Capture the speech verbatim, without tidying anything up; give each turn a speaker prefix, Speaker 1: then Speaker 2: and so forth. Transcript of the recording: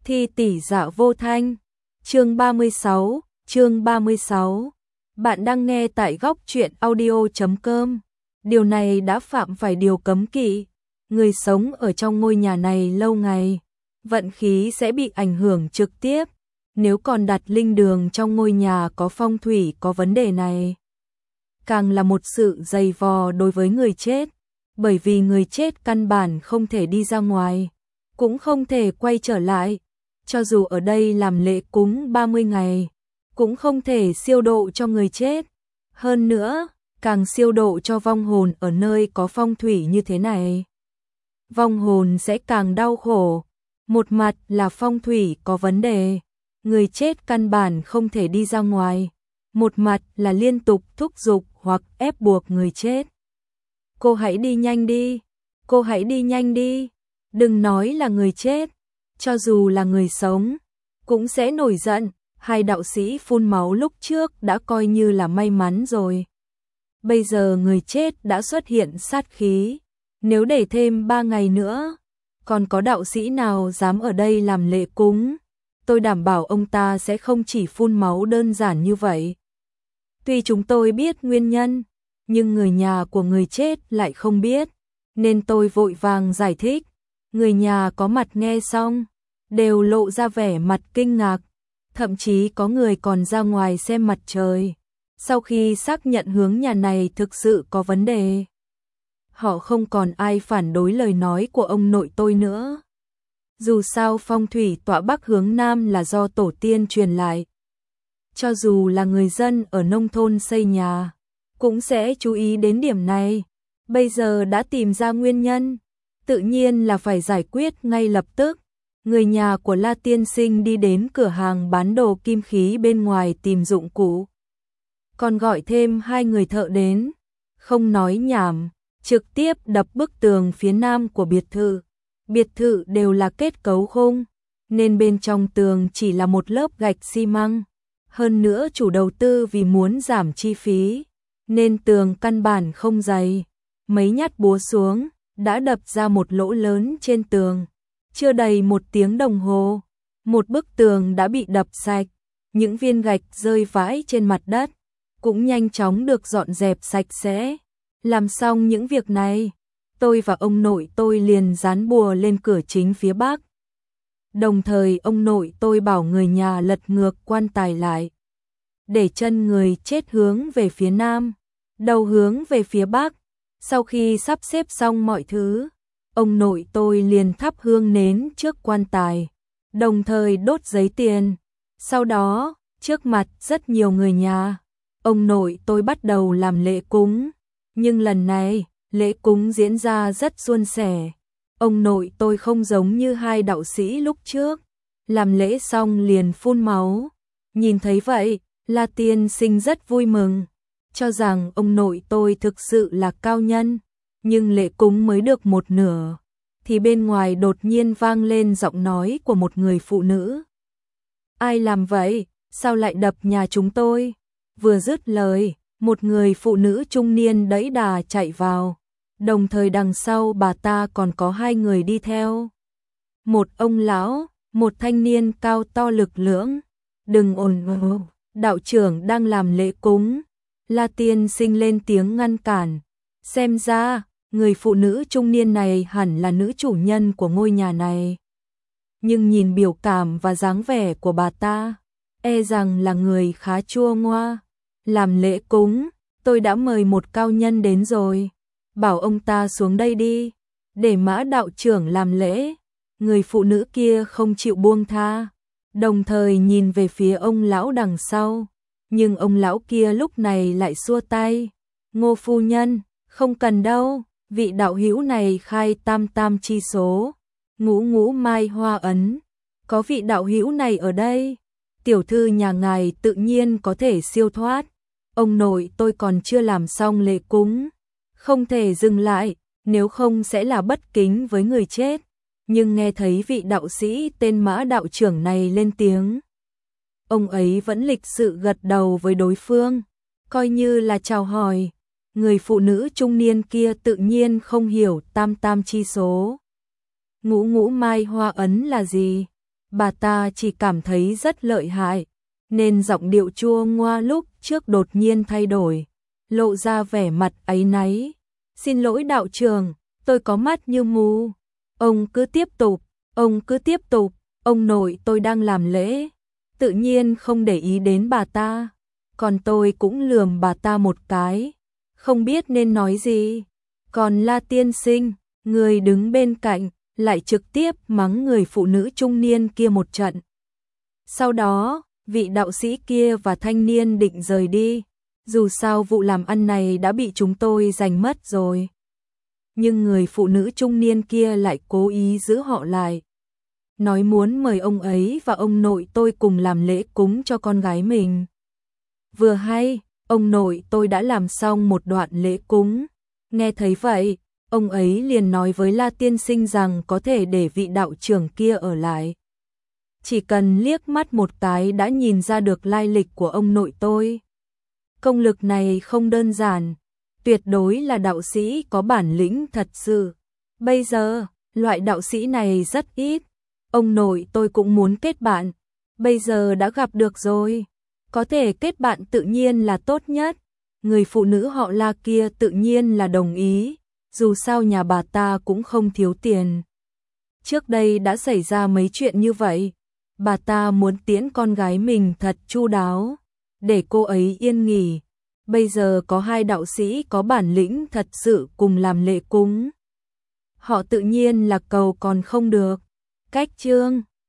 Speaker 1: Thi tỷ dạ vô thanh. Chương ba mươi sáu, chương ba mươi sáu. Bạn đang nghe tại góc truyện audio chấm com. Điều này đã phạm phải điều cấm kỵ. Người sống ở trong ngôi nhà này lâu ngày, vận khí sẽ bị ảnh hưởng trực tiếp. Nếu còn đặt linh đường trong ngôi nhà có phong thủy có vấn đề này, càng là một sự dày vò đối với người chết, bởi vì người chết căn bản không thể đi ra ngoài, cũng không thể quay trở lại. Cho dù ở đây làm lễ cúng ba mươi ngày, cũng không thể siêu độ cho người chết. Hơn nữa, càng siêu độ cho vong hồn ở nơi có phong thủy như thế này, vong hồn sẽ càng đau khổ. Một mặt là phong thủy có vấn đề, người chết căn bản không thể đi ra ngoài. Một mặt là liên tục thúc giục hoặc ép buộc người chết. Cô hãy đi nhanh đi, cô hãy đi nhanh đi, đừng nói là người chết, cho dù là người sống, cũng sẽ nổi giận. Hai đạo sĩ phun máu lúc trước đã coi như là may mắn rồi. Bây giờ người chết đã xuất hiện sát khí, nếu để thêm ba ngày nữa, còn có đạo sĩ nào dám ở đây làm lễ cúng, tôi đảm bảo ông ta sẽ không chỉ phun máu đơn giản như vậy. Tuy chúng tôi biết nguyên nhân, nhưng người nhà của người chết lại không biết, nên tôi vội vàng giải thích. Người nhà có mặt nghe xong, đều lộ ra vẻ mặt kinh ngạc, thậm chí có người còn ra ngoài xem mặt trời. Sau khi xác nhận hướng nhà này thực sự có vấn đề, họ không còn ai phản đối lời nói của ông nội tôi nữa. Dù sao phong thủy tọa bắc hướng nam là do tổ tiên truyền lại. Cho dù là người dân ở nông thôn xây nhà, cũng sẽ chú ý đến điểm này. Bây giờ đã tìm ra nguyên nhân, tự nhiên là phải giải quyết ngay lập tức. Người nhà của La Tiên Sinh đi đến cửa hàng bán đồ kim khí bên ngoài tìm dụng cụ, còn gọi thêm hai người thợ đến, không nói nhảm, trực tiếp đập bức tường phía nam của biệt thự. Biệt thự đều là kết cấu khung, nên bên trong tường chỉ là một lớp gạch xi măng. Hơn nữa chủ đầu tư vì muốn giảm chi phí, nên tường căn bản không dày. Mấy nhát búa xuống, đã đập ra một lỗ lớn trên tường. Chưa đầy một tiếng đồng hồ, một bức tường đã bị đập sạch. Những viên gạch rơi vãi trên mặt đất, cũng nhanh chóng được dọn dẹp sạch sẽ. Làm xong những việc này, tôi và ông nội tôi liền dán bùa lên cửa chính phía bắc. Đồng thời ông nội tôi bảo người nhà lật ngược quan tài lại, để chân người chết hướng về phía nam, đầu hướng về phía bắc. Sau khi sắp xếp xong mọi thứ, ông nội tôi liền thắp hương nến trước quan tài, đồng thời đốt giấy tiền. Sau đó, trước mặt rất nhiều người nhà, ông nội tôi bắt đầu làm lễ cúng. Nhưng lần này, lễ cúng diễn ra rất suôn sẻ. Ông nội tôi không giống như hai đạo sĩ lúc trước, làm lễ xong liền phun máu. Nhìn thấy vậy, La Tiên Sinh rất vui mừng, cho rằng ông nội tôi thực sự là cao nhân. Nhưng lễ cúng mới được một nửa, thì bên ngoài đột nhiên vang lên giọng nói của một người phụ nữ. Ai làm vậy? Sao lại đập nhà chúng tôi? Vừa dứt lời, một người phụ nữ trung niên đẫy đà chạy vào, đồng thời đằng sau bà ta còn có hai người đi theo. Một ông lão, một thanh niên cao to lực lưỡng. Đừng ồn ào, đạo trưởng đang làm lễ cúng. La Tiên Sinh lên tiếng ngăn cản. Xem ra, người phụ nữ trung niên này hẳn là nữ chủ nhân của ngôi nhà này. Nhưng nhìn biểu cảm và dáng vẻ của bà ta, e rằng là người khá chua ngoa. Làm lễ cúng, tôi đã mời một cao nhân đến rồi, bảo ông ta xuống đây đi, để Mã đạo trưởng làm lễ. Người phụ nữ kia không chịu buông tha, đồng thời nhìn về phía ông lão đằng sau. Nhưng ông lão kia lúc này lại xua tay. Ngô phu nhân, không cần đâu, vị đạo hữu này khai tam tam chi số, ngũ ngũ mai hoa ấn. Có vị đạo hữu này ở đây, tiểu thư nhà ngài tự nhiên có thể siêu thoát. Ông nội tôi còn chưa làm xong lễ cúng, không thể dừng lại, nếu không sẽ là bất kính với người chết. Nhưng nghe thấy vị đạo sĩ tên Mã đạo trưởng này lên tiếng, ông ấy vẫn lịch sự gật đầu với đối phương, coi như là chào hỏi. Người phụ nữ trung niên kia tự nhiên không hiểu tam tam chi số, ngũ ngũ mai hoa ấn là gì. bà ta chỉ cảm thấy rất lợi hại, nên giọng điệu chua ngoa lúc trước đột nhiên thay đổi, lộ ra vẻ mặt áy náy. Xin lỗi đạo trưởng, tôi có mắt như mù. Ông cứ tiếp tục, ông cứ tiếp tục, ông nội tôi đang làm lễ. Tự nhiên không để ý đến bà ta, còn tôi cũng lườm bà ta một cái, không biết nên nói gì. Còn La tiên sinh, người đứng bên cạnh, lại trực tiếp mắng người phụ nữ trung niên kia một trận. Sau đó, vị đạo sĩ kia và thanh niên định rời đi, dù sao vụ làm ăn này đã bị chúng tôi giành mất rồi. Nhưng người phụ nữ trung niên kia lại cố ý giữ họ lại, nói muốn mời ông ấy và ông nội tôi cùng làm lễ cúng cho con gái mình. Vừa hay, ông nội tôi đã làm xong một đoạn lễ cúng. Nghe thấy vậy, ông ấy liền nói với La tiên sinh rằng có thể để vị đạo trưởng kia ở lại. Chỉ cần liếc mắt một cái đã nhìn ra được lai lịch của ông nội tôi. Công lực này không đơn giản, tuyệt đối là đạo sĩ có bản lĩnh thật sự. Bây giờ, loại đạo sĩ này rất ít. Ông nội tôi cũng muốn kết bạn, bây giờ đã gặp được rồi. Có thể kết bạn tự nhiên là tốt nhất. Người phụ nữ họ La kia tự nhiên là đồng ý, dù sao nhà bà ta cũng không thiếu tiền. Trước đây đã xảy ra mấy chuyện như vậy, bà ta muốn tiễn con gái mình thật chu đáo, để cô ấy yên nghỉ. Bây giờ có hai đạo sĩ có bản lĩnh thật sự cùng làm lễ cúng, họ tự nhiên là cầu còn không được. Cách chương